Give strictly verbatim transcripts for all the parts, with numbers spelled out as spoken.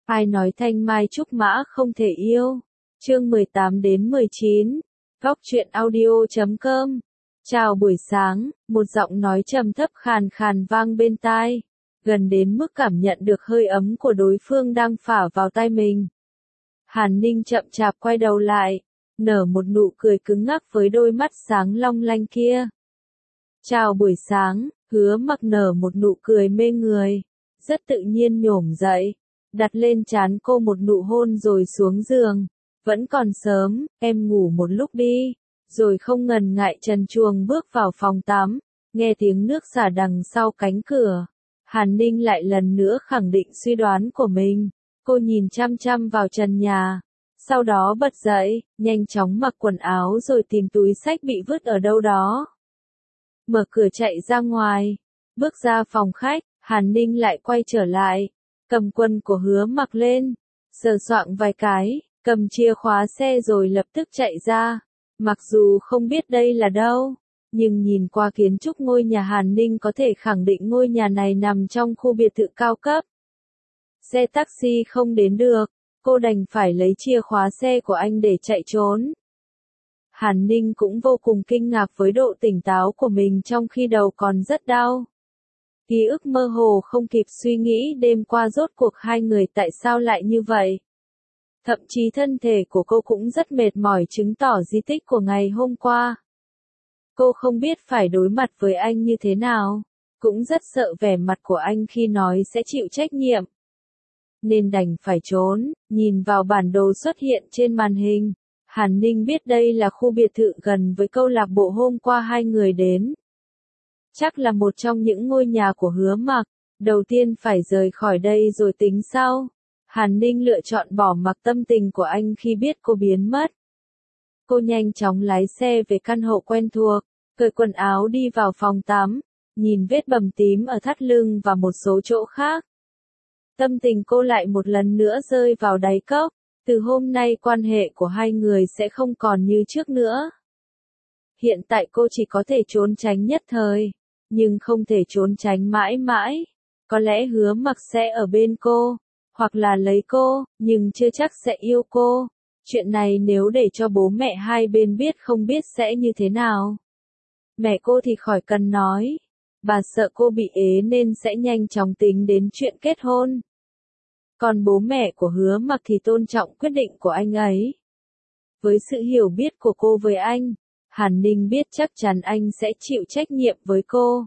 Ai nói thanh mai trúc mã không thể yêu? Chương mười tám đến mười chín. Góc truyện audio chấm com. Chào buổi sáng, một giọng nói trầm thấp khàn khàn vang bên tai, gần đến mức cảm nhận được hơi ấm của đối phương đang phả vào tai mình. Hàn Ninh chậm chạp quay đầu lại, nở một nụ cười cứng ngắc với đôi mắt sáng long lanh kia. Chào buổi sáng, Hứa Mặc nở một nụ cười mê người, rất tự nhiên nhổm dậy, đặt lên trán cô một nụ hôn rồi xuống giường. Vẫn còn sớm, em ngủ một lúc đi, rồi không ngần ngại trần truồng bước vào phòng tắm, nghe tiếng nước xả đằng sau cánh cửa. Hàn Ninh lại lần nữa khẳng định suy đoán của mình, cô nhìn chăm chăm vào trần nhà, sau đó bật dậy, nhanh chóng mặc quần áo rồi tìm túi xách bị vứt ở đâu đó. Mở cửa chạy ra ngoài, bước ra phòng khách, Hàn Ninh lại quay trở lại, cầm quần của Hứa Mặc lên, sờ soạng vài cái, cầm chìa khóa xe rồi lập tức chạy ra. Mặc dù không biết đây là đâu, nhưng nhìn qua kiến trúc ngôi nhà Hàn Ninh có thể khẳng định ngôi nhà này nằm trong khu biệt thự cao cấp. Xe taxi không đến được, cô đành phải lấy chìa khóa xe của anh để chạy trốn. Hàn Ninh cũng vô cùng kinh ngạc với độ tỉnh táo của mình trong khi đầu còn rất đau. Ký ức mơ hồ không kịp suy nghĩ đêm qua rốt cuộc hai người tại sao lại như vậy. Thậm chí thân thể của cô cũng rất mệt mỏi chứng tỏ di tích của ngày hôm qua. Cô không biết phải đối mặt với anh như thế nào, cũng rất sợ vẻ mặt của anh khi nói sẽ chịu trách nhiệm. Nên đành phải trốn, nhìn vào bản đồ xuất hiện trên màn hình. Hàn Ninh biết đây là khu biệt thự gần với câu lạc bộ hôm qua hai người đến. Chắc là một trong những ngôi nhà của Hứa Mặc, đầu tiên phải rời khỏi đây rồi tính sau. Hàn Ninh lựa chọn bỏ mặc tâm tình của anh khi biết cô biến mất. Cô nhanh chóng lái xe về căn hộ quen thuộc, cởi quần áo đi vào phòng tắm, nhìn vết bầm tím ở thắt lưng và một số chỗ khác. Tâm tình cô lại một lần nữa rơi vào đáy cốc, từ hôm nay quan hệ của hai người sẽ không còn như trước nữa. Hiện tại cô chỉ có thể trốn tránh nhất thời, nhưng không thể trốn tránh mãi mãi. Có lẽ Hứa Mặc sẽ ở bên cô, hoặc là lấy cô, nhưng chưa chắc sẽ yêu cô. Chuyện này nếu để cho bố mẹ hai bên biết không biết sẽ như thế nào. Mẹ cô thì khỏi cần nói, bà sợ cô bị ế nên sẽ nhanh chóng tính đến chuyện kết hôn. Còn bố mẹ của Hứa Mặc thì tôn trọng quyết định của anh ấy. Với sự hiểu biết của cô với anh, Hàn Ninh biết chắc chắn anh sẽ chịu trách nhiệm với cô.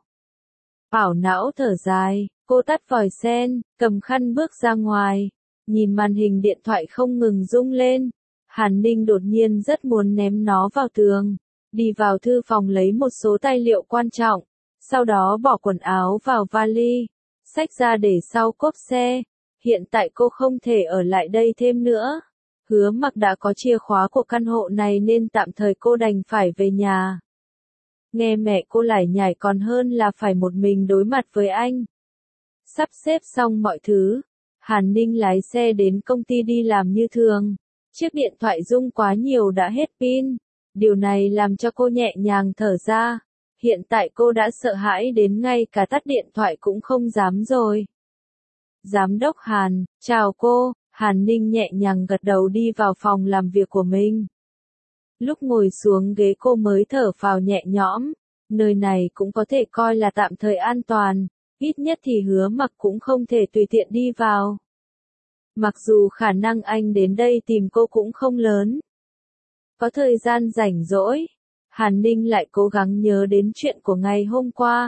Ảo não thở dài, cô tắt vòi sen, cầm khăn bước ra ngoài, nhìn màn hình điện thoại không ngừng rung lên. Hàn Ninh đột nhiên rất muốn ném nó vào tường, đi vào thư phòng lấy một số tài liệu quan trọng, sau đó bỏ quần áo vào vali, xách ra để sau cốp xe. Hiện tại cô không thể ở lại đây thêm nữa. Hứa Mặc đã có chìa khóa của căn hộ này nên tạm thời cô đành phải về nhà. Nghe mẹ cô lải nhải còn hơn là phải một mình đối mặt với anh. Sắp xếp xong mọi thứ, Hàn Ninh lái xe đến công ty đi làm như thường. Chiếc điện thoại rung quá nhiều đã hết pin. Điều này làm cho cô nhẹ nhàng thở ra. Hiện tại cô đã sợ hãi đến ngay cả tắt điện thoại cũng không dám rồi. Giám đốc Hàn, chào cô. Hàn Ninh nhẹ nhàng gật đầu đi vào phòng làm việc của mình. Lúc ngồi xuống ghế cô mới thở phào nhẹ nhõm. Nơi này cũng có thể coi là tạm thời an toàn. Ít nhất thì Hứa Mặc cũng không thể tùy tiện đi vào. Mặc dù khả năng anh đến đây tìm cô cũng không lớn. Có thời gian rảnh rỗi, Hàn Ninh lại cố gắng nhớ đến chuyện của ngày hôm qua.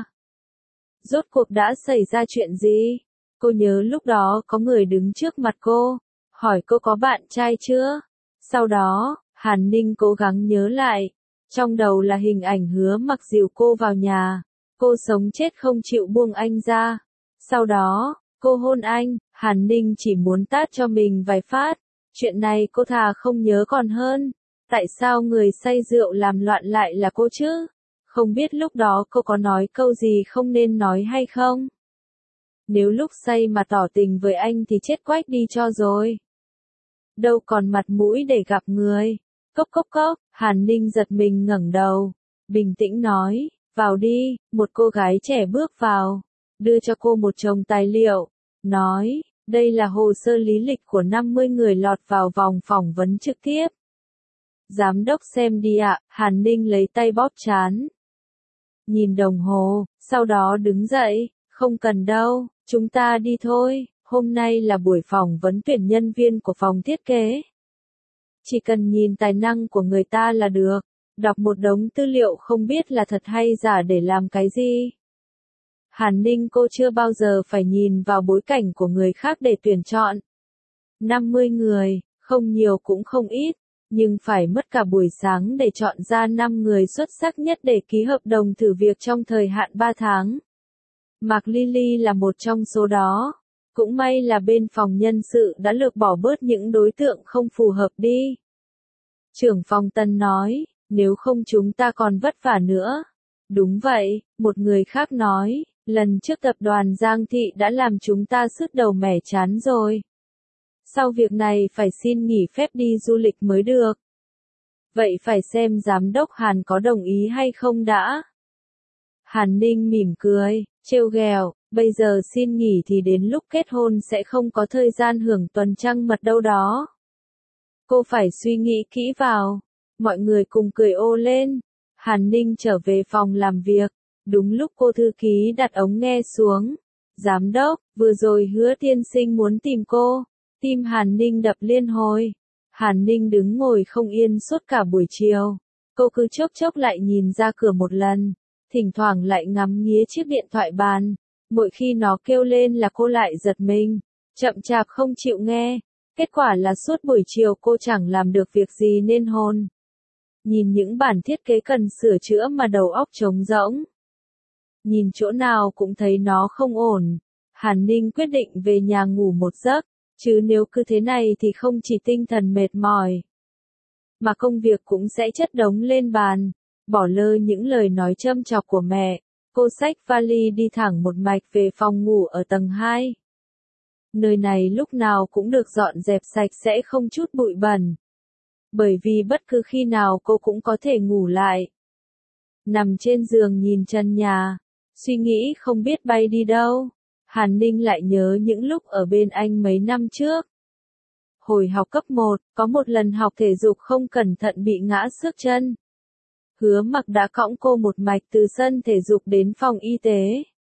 Rốt cuộc đã xảy ra chuyện gì? Cô nhớ lúc đó có người đứng trước mặt cô, hỏi cô có bạn trai chưa? Sau đó, Hàn Ninh cố gắng nhớ lại. Trong đầu là hình ảnh Hứa Mặc dìu cô vào nhà. Cô sống chết không chịu buông anh ra. Sau đó, cô hôn anh. Hàn Ninh chỉ muốn tát cho mình vài phát. Chuyện này cô thà không nhớ còn hơn. Tại sao người say rượu làm loạn lại là cô chứ? Không biết lúc đó cô có nói câu gì không nên nói hay không? Nếu lúc say mà tỏ tình với anh thì chết quách đi cho rồi. Đâu còn mặt mũi để gặp người. Cốc cốc cốc, Hàn Ninh giật mình ngẩng đầu. Bình tĩnh nói, vào đi. Một cô gái trẻ bước vào, đưa cho cô một chồng tài liệu. Nói, Đây là hồ sơ lý lịch của năm mươi người lọt vào vòng phỏng vấn trực tiếp. Giám đốc xem đi ạ, Hàn Ninh lấy tay bóp trán. Nhìn đồng hồ, sau đó đứng dậy, không cần đâu, chúng ta đi thôi, hôm nay là buổi phỏng vấn tuyển nhân viên của phòng thiết kế. Chỉ cần nhìn tài năng của người ta là được, đọc một đống tư liệu không biết là thật hay giả để làm cái gì. Hàn Ninh cô chưa bao giờ phải nhìn vào bối cảnh của người khác để tuyển chọn. năm mươi người, không nhiều cũng không ít, nhưng phải mất cả buổi sáng để chọn ra năm người xuất sắc nhất để ký hợp đồng thử việc trong thời hạn ba tháng. Mạc Lily là một trong số đó. Cũng may là bên phòng nhân sự đã lược bỏ bớt những đối tượng không phù hợp đi. Trưởng phòng Tân nói, nếu không chúng ta còn vất vả nữa. Đúng vậy, một người khác nói, lần trước tập đoàn Giang Thị đã làm chúng ta sứt đầu mẻ chán rồi. Sau việc này phải xin nghỉ phép đi du lịch mới được. Vậy phải xem giám đốc Hàn có đồng ý hay không đã. Hàn Ninh mỉm cười, trêu ghẹo, bây giờ xin nghỉ thì đến lúc kết hôn sẽ không có thời gian hưởng tuần trăng mật đâu đó. Cô phải suy nghĩ kỹ vào. Mọi người cùng cười ô lên. Hàn Ninh trở về phòng làm việc. Đúng lúc cô thư ký đặt ống nghe xuống. Giám đốc, vừa rồi Hứa tiên sinh muốn tìm cô. Tim Hàn Ninh đập liên hồi. Hàn Ninh đứng ngồi không yên suốt cả buổi chiều. Cô cứ chốc chốc lại nhìn ra cửa một lần. Thỉnh thoảng lại ngắm nghía chiếc điện thoại bàn. Mỗi khi nó kêu lên là cô lại giật mình. Chậm chạp không chịu nghe. Kết quả là suốt buổi chiều cô chẳng làm được việc gì nên hồn. Nhìn những bản thiết kế cần sửa chữa mà đầu óc trống rỗng. Nhìn chỗ nào cũng thấy nó không ổn. Hàn Ninh quyết định về nhà ngủ một giấc. Chứ nếu cứ thế này thì không chỉ tinh thần mệt mỏi, mà công việc cũng sẽ chất đống lên bàn. Bỏ lơ những lời nói châm chọc của mẹ, cô xách vali đi thẳng một mạch về phòng ngủ ở tầng hai. Nơi này lúc nào cũng được dọn dẹp sạch sẽ không chút bụi bẩn. Bởi vì bất cứ khi nào cô cũng có thể ngủ lại. Nằm trên giường nhìn trần nhà, suy nghĩ không biết bay đi đâu. Hàn Ninh lại nhớ những lúc ở bên anh mấy năm trước. Hồi học cấp một, có một lần học thể dục không cẩn thận bị ngã xước chân. Hứa Mặc đã cõng cô một mạch từ sân thể dục đến phòng y tế.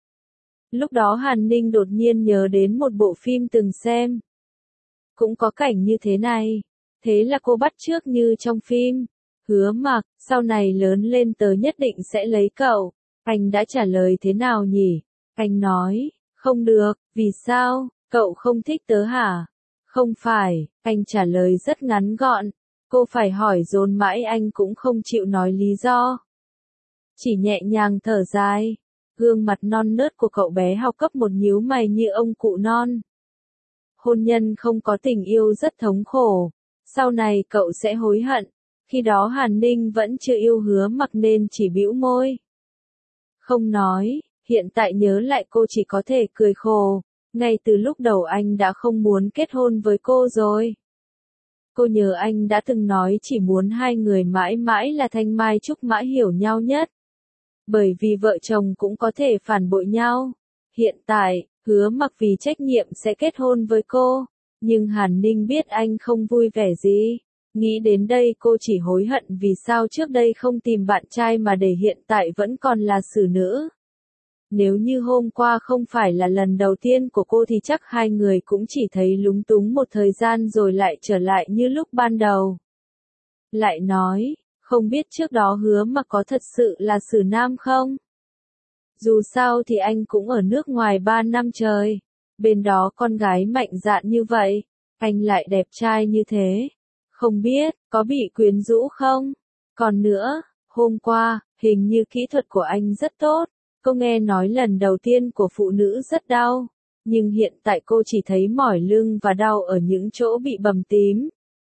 Lúc đó Hàn Ninh đột nhiên nhớ đến một bộ phim từng xem. Cũng có cảnh như thế này. Thế là cô bắt chước như trong phim. Hứa Mặc, sau này lớn lên tớ nhất định sẽ lấy cậu. Anh đã trả lời thế nào nhỉ? Anh nói, không được, vì sao, cậu không thích tớ hả? Không phải, anh trả lời rất ngắn gọn. Cô phải hỏi dồn mãi anh cũng không chịu nói lý do. Chỉ nhẹ nhàng thở dài. Gương mặt non nớt của cậu bé học cấp một nhíu mày như ông cụ non. Hôn nhân không có tình yêu rất thống khổ. Sau này cậu sẽ hối hận. Khi đó Hàn Ninh vẫn chưa yêu Hứa Mặc nên chỉ bĩu môi. Không nói, hiện tại nhớ lại cô chỉ có thể cười khổ. Ngay từ lúc đầu anh đã không muốn kết hôn với cô rồi. Cô nhớ anh đã từng nói chỉ muốn hai người mãi mãi là thanh mai trúc mã hiểu nhau nhất. Bởi vì vợ chồng cũng có thể phản bội nhau. Hiện tại, Hứa Mặc vì trách nhiệm sẽ kết hôn với cô. Nhưng Hàn Ninh biết anh không vui vẻ gì. Nghĩ đến đây cô chỉ hối hận vì sao trước đây không tìm bạn trai mà để hiện tại vẫn còn là xử nữ. Nếu như hôm qua không phải là lần đầu tiên của cô thì chắc hai người cũng chỉ thấy lúng túng một thời gian rồi lại trở lại như lúc ban đầu. Lại nói, không biết trước đó Hứa Mặc có thật sự là xử nam không? Dù sao thì anh cũng ở nước ngoài ba năm trời. Bên đó con gái mạnh dạn như vậy, anh lại đẹp trai như thế. Không biết, có bị quyến rũ không? Còn nữa, hôm qua, hình như kỹ thuật của anh rất tốt. Cô nghe nói lần đầu tiên của phụ nữ rất đau. Nhưng hiện tại cô chỉ thấy mỏi lưng và đau ở những chỗ bị bầm tím.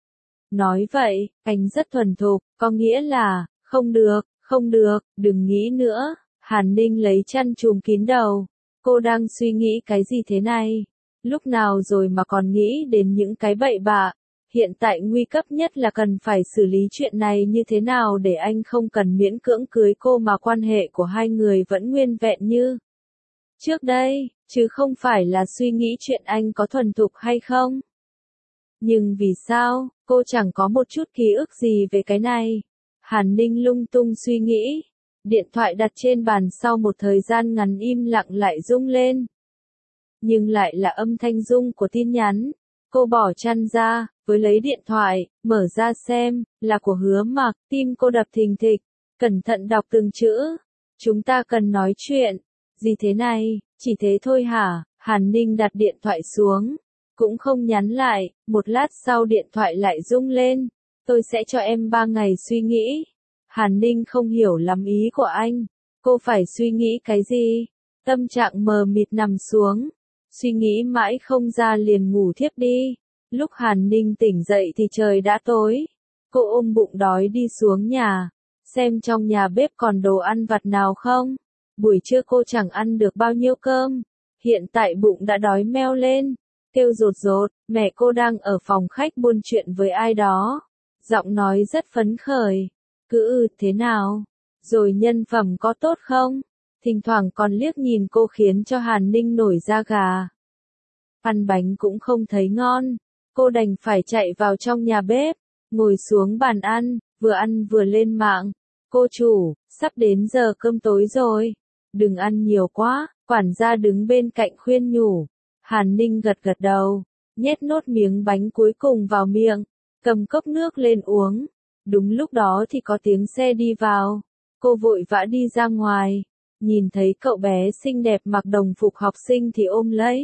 Nói vậy, anh rất thuần thục, có nghĩa là, không được, không được, đừng nghĩ nữa. Hàn Ninh lấy chăn trùm kín đầu. Cô đang suy nghĩ cái gì thế này? Lúc nào rồi mà còn nghĩ đến những cái bậy bạ? Hiện tại nguy cấp nhất là cần phải xử lý chuyện này như thế nào để anh không cần miễn cưỡng cưới cô mà quan hệ của hai người vẫn nguyên vẹn như trước đây. chứ không phải là suy nghĩ chuyện anh có thuần thục hay không. Nhưng vì sao, cô chẳng có một chút ký ức gì về cái này. Hàn Ninh lung tung suy nghĩ. Điện thoại đặt trên bàn sau một thời gian ngắn im lặng lại rung lên. Nhưng lại là âm thanh rung của tin nhắn. Cô bỏ chăn ra, với lấy điện thoại, mở ra xem, là của Hứa Mặc, tim cô đập thình thịch, cẩn thận đọc từng chữ. Chúng ta cần nói chuyện. Gì thế này, chỉ thế thôi hả? Hàn Ninh đặt điện thoại xuống, cũng không nhắn lại, một lát sau điện thoại lại rung lên. Tôi sẽ cho em ba ngày suy nghĩ. Hàn Ninh không hiểu lắm ý của anh. Cô phải suy nghĩ cái gì? Tâm trạng mờ mịt nằm xuống. Suy nghĩ mãi không ra liền ngủ thiếp đi. Lúc Hàn Ninh tỉnh dậy thì trời đã tối. Cô ôm bụng đói đi xuống nhà. Xem trong nhà bếp còn đồ ăn vặt nào không. Buổi trưa cô chẳng ăn được bao nhiêu cơm. Hiện tại bụng đã đói meo lên. Kêu rột rột, mẹ cô đang ở phòng khách buôn chuyện với ai đó. Giọng nói rất phấn khởi. Cứ ừ thế nào? Rồi nhân phẩm có tốt không? Thỉnh thoảng còn liếc nhìn cô khiến cho Hàn Ninh nổi da gà. Ăn bánh cũng không thấy ngon. Cô đành phải chạy vào trong nhà bếp. Ngồi xuống bàn ăn, vừa ăn vừa lên mạng. Cô chủ, sắp đến giờ cơm tối rồi. Đừng ăn nhiều quá, quản gia đứng bên cạnh khuyên nhủ. Hàn Ninh gật gật đầu, nhét nốt miếng bánh cuối cùng vào miệng, cầm cốc nước lên uống. Đúng lúc đó thì có tiếng xe đi vào. Cô vội vã đi ra ngoài, nhìn thấy cậu bé xinh đẹp mặc đồng phục học sinh thì ôm lấy.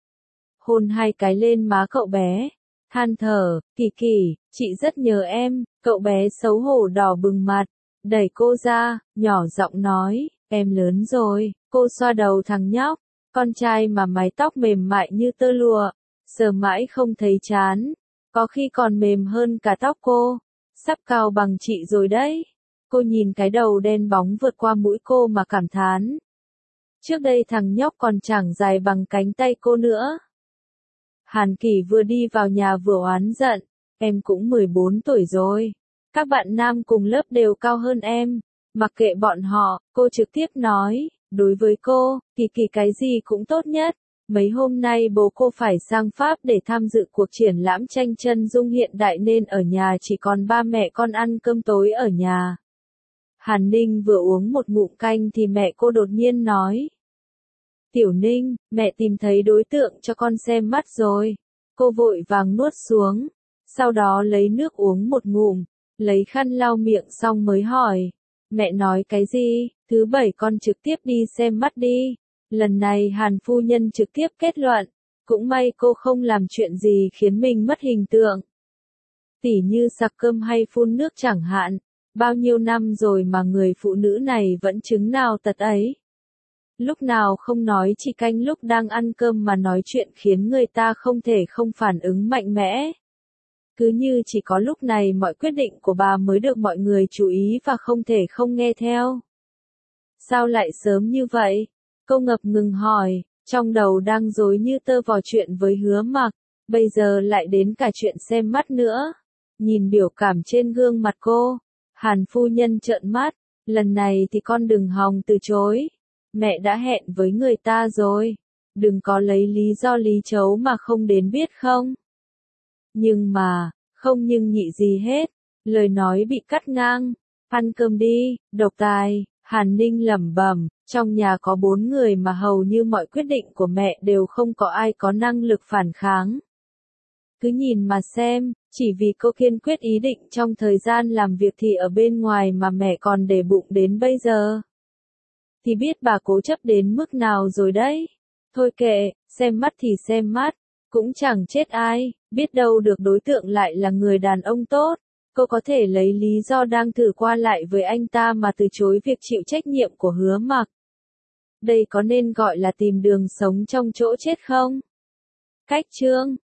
Hôn hai cái lên má cậu bé, than thở, Kỳ Kỳ, chị rất nhớ em. Cậu bé xấu hổ đỏ bừng mặt, đẩy cô ra, nhỏ giọng nói, em lớn rồi. Cô xoa đầu thằng nhóc, con trai mà mái tóc mềm mại như tơ lụa, sờ mãi không thấy chán, có khi còn mềm hơn cả tóc cô, sắp cao bằng chị rồi đấy. Cô nhìn cái đầu đen bóng vượt qua mũi cô mà cảm thán. Trước đây thằng nhóc còn chẳng dài bằng cánh tay cô nữa. Hàn Kỳ vừa đi vào nhà vừa oán giận, em cũng mười bốn tuổi rồi. Các bạn nam cùng lớp đều cao hơn em. Mặc kệ bọn họ, cô trực tiếp nói, đối với cô, Kỳ Kỳ cái gì cũng tốt nhất. Mấy hôm nay bố cô phải sang Pháp để tham dự cuộc triển lãm tranh chân dung hiện đại nên ở nhà chỉ còn ba mẹ con ăn cơm tối ở nhà. Hàn Ninh vừa uống một ngụm canh thì mẹ cô đột nhiên nói. Tiểu Ninh, mẹ tìm thấy đối tượng cho con xem mắt rồi. Cô vội vàng nuốt xuống, sau đó lấy nước uống một ngụm, lấy khăn lau miệng xong mới hỏi. Mẹ nói cái gì? Thứ bảy con trực tiếp đi xem mắt đi. Lần này Hàn phu nhân trực tiếp kết luận. Cũng may cô không làm chuyện gì khiến mình mất hình tượng. Tỉ như sặc cơm hay phun nước chẳng hạn. Bao nhiêu năm rồi mà người phụ nữ này vẫn chứng nào tật ấy. Lúc nào không nói chỉ canh lúc đang ăn cơm mà nói chuyện khiến người ta không thể không phản ứng mạnh mẽ. Cứ như chỉ có lúc này mọi quyết định của bà mới được mọi người chú ý và không thể không nghe theo. Sao lại sớm như vậy? Cô ngập ngừng hỏi, trong đầu đang rối như tơ vò chuyện với Hứa Mặc, bây giờ lại đến cả chuyện xem mắt nữa. Nhìn biểu cảm trên gương mặt cô, Hàn phu nhân trợn mắt, lần này thì con đừng hòng từ chối. Mẹ đã hẹn với người ta rồi, đừng có lấy lý do lý chấu mà không đến biết không. Nhưng mà, không nhưng nhị gì hết, lời nói bị cắt ngang. Ăn cơm đi, độc tài. Hàn Ninh lẩm bẩm, trong nhà có bốn người mà hầu như mọi quyết định của mẹ đều không có ai có năng lực phản kháng. Cứ nhìn mà xem, chỉ vì cô kiên quyết ý định trong thời gian làm việc thì ở bên ngoài mà mẹ còn để bụng đến bây giờ. Thì biết bà cố chấp đến mức nào rồi đấy. Thôi kệ, xem mắt thì xem mắt, cũng chẳng chết ai, biết đâu được đối tượng lại là người đàn ông tốt. Cô có thể lấy lý do đang thử qua lại với anh ta mà từ chối việc chịu trách nhiệm của Hứa Mặc. Đây có nên gọi là tìm đường sống trong chỗ chết không? Cách chương